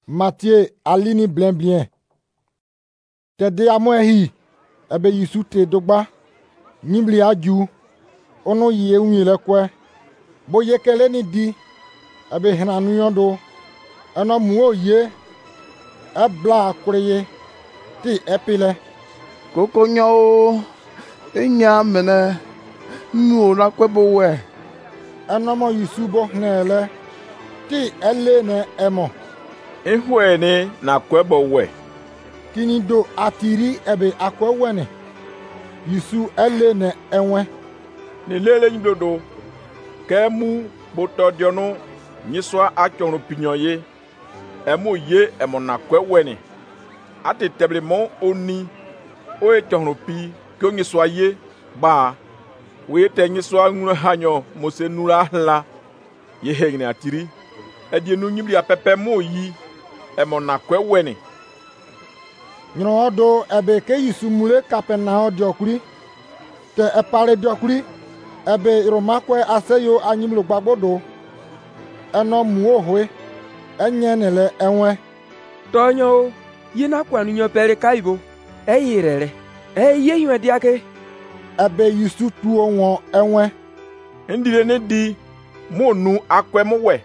Matthieu alini blin. Tede amoehi ebe Yisu te dogba. Nimbli aju. Ono ye unile kwe. Bo yekele ni di. Ebe henanu yondo. Eno muo ye. Ebla akureye. Ti epile. Koko nyo. Enya mene. Nu na kwebo we. Eno mo Yisu bo hnele. Ti ele ne emo. Ihwe ni na kwebo we. Kini do atiri ebe akwe wene. Yisu ele ne enwe. Ni lele ndodo. Ke mu boto dionu nyiswa achonu pinyoye. Emu ye emo na kwe wene. Ate teblement oni. Oe chonu pi kyo nyiswa ye ba. We te nyiswa ngunu hanyo mose nula hla. Ye hegne atiri. Edie nu nyibli apepe mo yi. Emo na kwe wene. Nyino do ebe ke Yisu mule Kapernaum diokuri. Te epare diokuri. Ebe iromakwe aseyo anyimlo gbagbodo. Eno muo hwe. Enye nele enwe. Tonyo yina kwanu nyo pere kaibo. Eyirere. Eye ywe diake. Ebe Yisu tuo won enwe. Ndile ne di mo nu akwe mo we.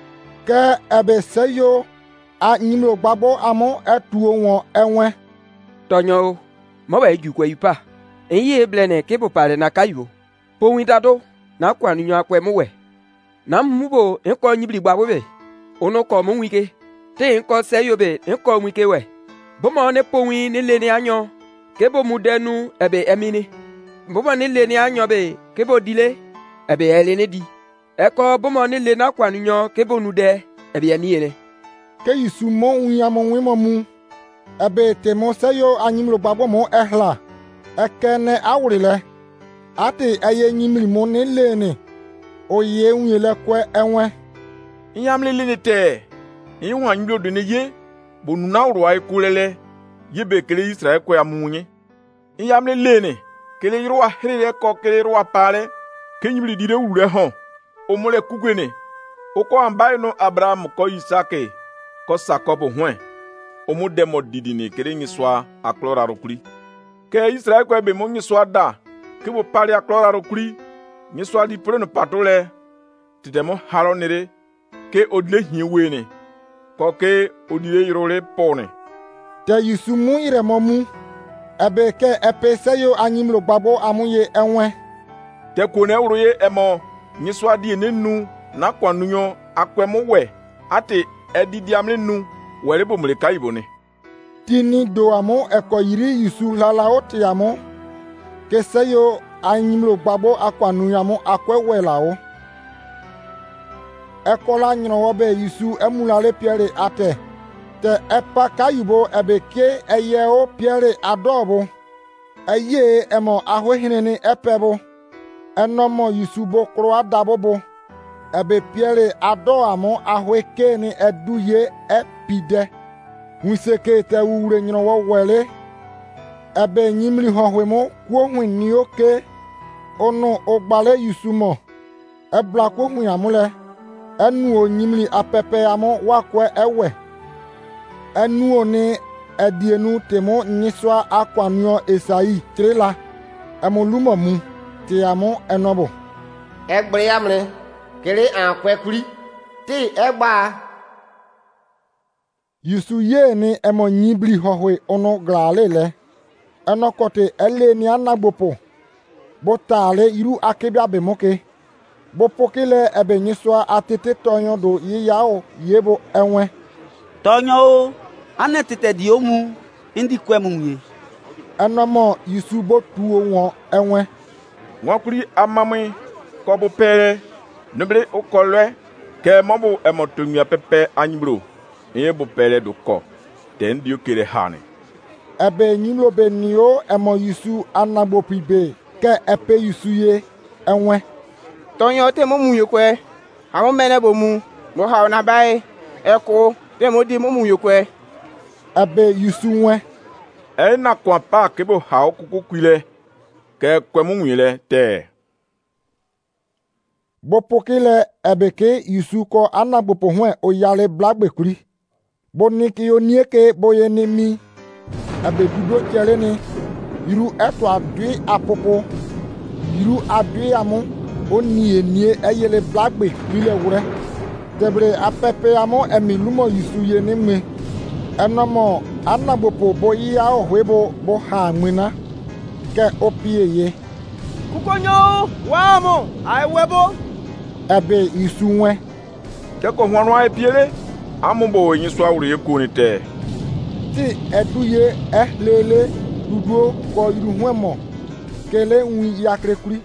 Ke ebe seyo anyimlo gbagbo amo etuo won enwe. Tonyo mo ba ejukwe ipa. Eye blene kebo pare na kaibo. Po widado na kwanu nyo akwe mo we. Na mmubo enko nyibli gbagbo be. Ono ko mo wike. Te enko seyo be enko wike we. Bomo ne po wi ni le ni anyo. Kebo mudenu ebe emini. Bomo ni le ni anyo be kebo dile ebe ele ne di. Eko bomo ni le na kwanu nyo kebo nude ebe eniene. Ke Yisu mo unyamo wimo mu. Ebe te mo seyo anyimlo gbagbo mo ehla. Ekene awrile. Ate eye nyimli mo ni lene. Oye unyele kwe enwe. Inyamle lene te. Inywa nyiblo de ne ye. Bonu na urwa ikulele. Yebe kele Israel kwe amunye. Inyamle lene. Kele yirwa herere ko kele yirwa pale. Kenyibli dire ure hon. Omole kugwene. Oko ambaye no Abraham ko Isake. Ko Sakobo hwen. Omu demo didini kele nyiswa aklora rokuli. Ke Israel kwe be mo nyiswa da. Kebo pale aklora rokuli. Nyiswa di prene patole. Tidemo haronere. Ke odle hiwene. Ko ke odile yirole pone. Te Yisu mu ire mo mu. Ebe ke epe seyo anyimlo gbagbo amuye enwe. Te kone uroye emo. Nyiswa di enenu. Na kwanu nyo akwe mo we. Ate edidi amle nu. Wele bo mle kaibone. Tini do amo eko yiri Yisu lala oti amo. Ke seyo anyimlo gbagbo akwanu yamo akwe we lao. Eko la nyino wobe Yisu emulale piere ate. Te epa kayubo ebe ke eye o piere adobo. Eye emo ahwe hineni epebo. Enomo Yisu bo kro adabobo. Ebe piere ado amo ahwe ke ni eduye epide. Wiseke te ure nyino wo wele. Ebe nyimli hohwe mo kwo hwin ni oke. Ono ogbale Yisu mo. Ebla kwo hwin amule. Enu o nyimli apepe amo wakwe ewe. Enu o ni edienu temo nyiswa akwanyo Esai trela. Emo lumo mu te amo enobo. Egbre amle kele akwe kuri. Ti egba. Yisu ye ni emo nyibli hohwe ono glalele. Eno kote ele ni anagbopo. Botale iru akebia bemoke. Bopokele ebe nyiswa atete tonyo do yiyao yebo enwe. Tonyo anetete di omu indi kwe munye. Enomo Yisu bo tuo won enwe. Wakuri amami ko bo pere. Nubre okolwe. Ke mobo emotumia pepe anyibro. Eye bo pere do ko. Den dio kere hane. Ebe nyimlo be niyo emo Yisu anagbopibe. Ke epe Yisu ye enwe. Tonyo te mo munyo kwe. Amo mene bo mu. Mo ha na bae. Eko te mo di mo munyo kwe. Ebe Yisu nwe. Na kwa pa kebo ha okuku kwile. Ke kwe munwile te. Bopokele ebe ke Yisu ko anagbopo hwen oyale blagbe kuri. boniki yo nieke boye ni mi ebe dudo chere ni iru eto adui apopo iru adui amu oni enie eyele blagbe bile wure tebre apepe amu emi lumo yisuye ni me enomo anagbopo bo iya ohwebo bo ha mwina ke opieye Kukonyo wamo aiwebo ebe isuwe Keko hwanu ai piele. Amumbo yin so awure ekuni te. ti eduye lele duduo ko iru hwemo kele nwi yakrekuri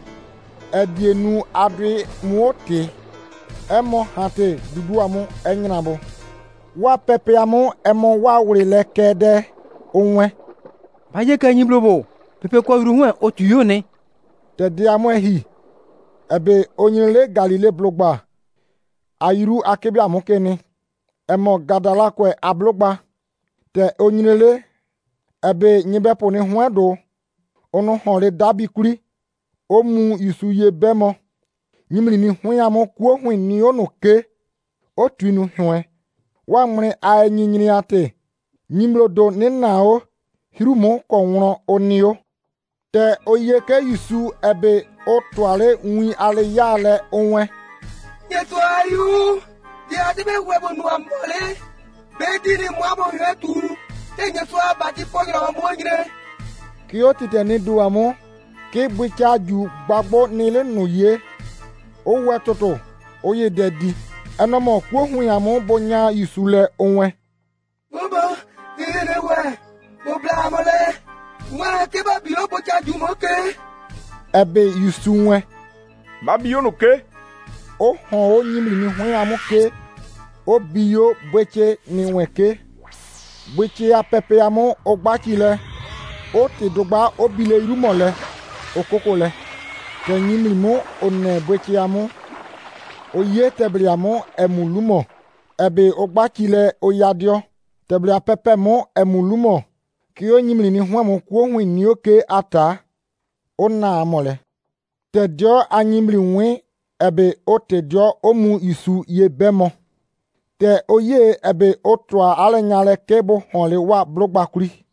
edienu adui muote emo hate dudu amu enyinabo wa pepe amu emo wa wure lekede onwe Baye ka nyi blobo. Pepe ko iru hwe o tuyo ne. te di amu ehi ebe onyele galile blogba ayiru akebi amu keni emo gadala kwe ablogba te onyele ebe nyibepo ni hwedo onu hore dabi kuri omu isuye bemo nyimri ni hwiamu kuo hwin ni onu ke otwinu hwe wa mre a nyinyini ate nyimrodo ni nao hirumo ko nwro onio te oyeke isu ebe otwale nwi ale yale onwe Yeto ayu dia de be webo no ambole be dini mo abo hetu te nyeto abati pogira mo ngire ki o tite ni duamu ki gbicha ju gbagbo nile nuye o wetoto oye dedi enomo kuo hwiamu bonya isule onwe Baba dine we bo bla mole wa ke ba bi obo cha ju mo ke ebe isuwe Babi yono ke. o hon o nyimri ni hwiamu ke o biyo bweche ni weke bweche apepe amu ogbachile o ti dogba o bile irumole okokole ke nyimri mu one bweche amu oye tebri amu emulumo ebe ogbachile oyadio tebri apepe mu emulumo ki o nyimri ni hwamu kuo hwin ni oke ata ona amole tedio anyimri nwe ebe o tedio omu isu ye bemo te oye ebe otua alenyale kebo honle wa blogbakuri